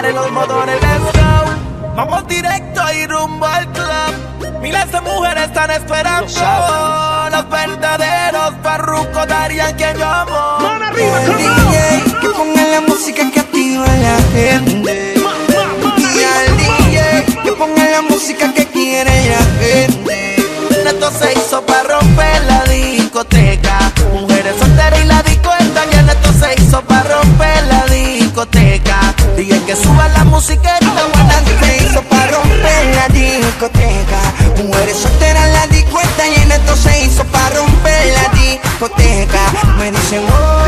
paren los motores, let's go. Vamos directo y rumbo al club. Miles de mujeres están esperando. Los verdaderos Farruko darían quien yo amo. ¡Mano arriba, el DJ que ponga la música que activa a la gente. Y al DJ que ponga la música que quiere la gente. Esto se hizo para romper la discoteca. Mujeres solteras y la disco está llena. Esto se hizo para romper la discoteca. Dije que suba la musiqueta buena. Se hizo para romper la discoteca. Mujeres solteras, la disco está llena. Esto se hizo para romper la discoteca. Me dicen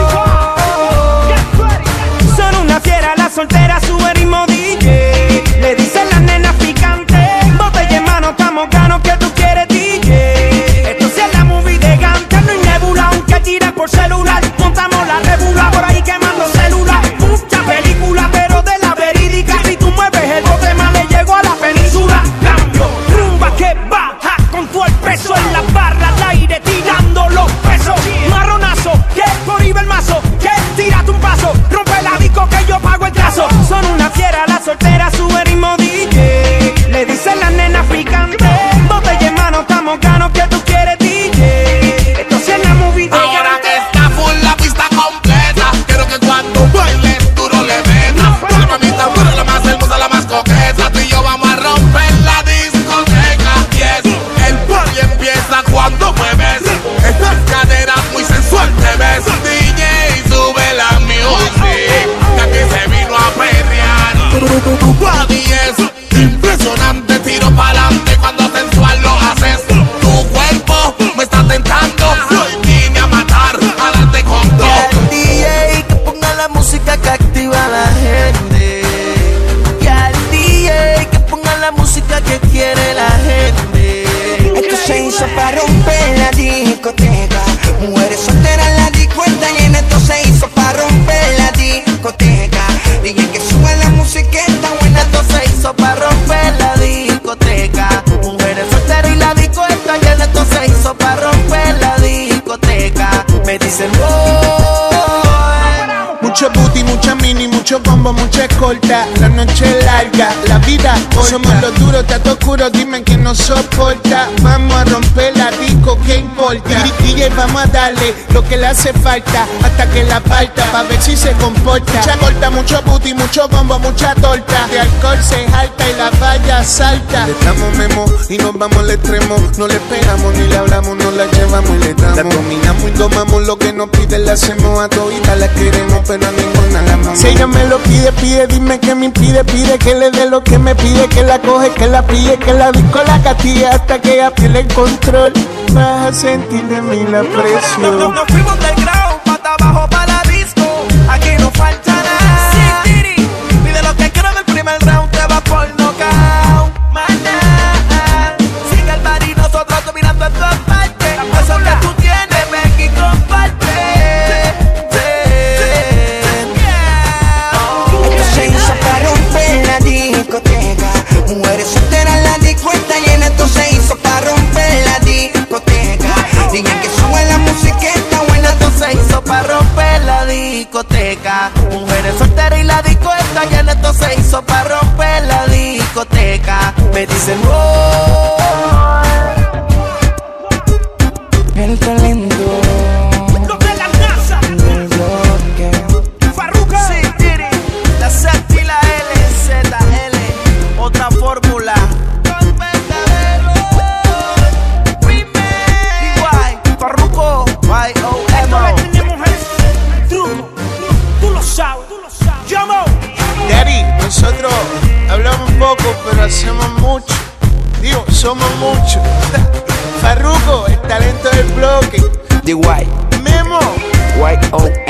son una fiera, la soltera sube ritmo DJ. Le dicen las nenas picantes. Botella en mano, estamos ganos que tú quieres DJ. Esto sí es la movie de Gante. No hay nebula, aunque tiran por celular. Montamos la rebula por ahí quemando celular. Mucha película, pero de la verídica. Si tú mueves el bote más le llego a la península. Cambio, rumba que baja con todo el peso en la barra al aire tirando los pesos. Marronazo, que por ahí va el mazo. Que tírate un paso, rompe la disco que yo pago el trazo. Son una fiera, la soltera sube ritmo DJ. Le dicen las nenas picantes. Botella en mano, estamos ganos que tú quieres DJ. Esto sí es la movie de ahora que está full la pista completa. Quiero que cuando bailes duro le metas. La mamita fuera la más hermosa, la más coqueta. Tú y yo vamos a romper la discoteca. Yes, el party empieza cuando mueves estas caderas muy sensual te ves. DJ, sube la music, que aquí se vino a perrear. Tu body es impresionante, tiro pa'lante cuando sensual lo haces. Tu cuerpo me está tentando, soy vine a matar, a darte con todo. El DJ que ponga la música que activa a la gente. Y al DJ que ponga la música que quiere la gente. esto se hizo para romper la discoteca. Mujeres solteras, la disco está llena. Esto se hizo para romper la discoteca. Dije que sube la música está buena. Esto se hizo para romper la discoteca. Mujeres solteras y la disco está llena. Esto se hizo para romper la discoteca. Me dicen mucho booty, mucha mini, mucho combo, mucha escolta. La noche es larga, la vida corta. Somos los duros, tato oscuro, dime que nos soporta. Vamos a romper la disco, ¿qué importa? DJ, vamos a darle lo que le hace falta hasta que la parta, pa' ver si se comporta. Mucha corta, mucho booty, mucho combo, mucha torta. De alcohol se jalta y la valla salta. Le damos memo y nos vamos al extremo. No le pegamos ni le hablamos, nos la llevamos y le damos. La dominamos y domamos, lo que nos pide la hacemos. A toditas la queremos, pero a ninguna la amamos. Si ella me lo pide, pide, dime que me impide. Pide que le dé lo que me pide, que la coge, que la pille, que la disco la castiga hasta que ella pierde el control. Vas a sentir de mí la presión. Nos fuimos del ground, pata abajo pa' la disco. Aquí no falta nada. Sí, Tiri, pide lo que quiero en el primer round. Te va por knockout, maná. Sigue el bar y nosotros dominando en todas partes. Eso que tú tienes, ven y comparte. Esto se hizo para romper la discoteca. Mujeres solteras, la disco está llena. Esto se hizo para romper la discoteca. Dije que sube la música está buena. Esto se hizo para romper la discoteca. Mujeres solteras y la disco está llena. Esto se hizo para romper la discoteca. Me dicen el talento Los de la NASA, del bloque. Farruko. sí, Tiri, la Z y la LZL, otra fórmula. Los verdaderos remix. Farruko, Esto le tenemos el truco. Tú lo sabes. Llamo. Daddy, nosotros hablamos poco, pero hacemos mucho. Digo, somos muchos. Farruko, el talento del bloque. The White, Memo. YOM.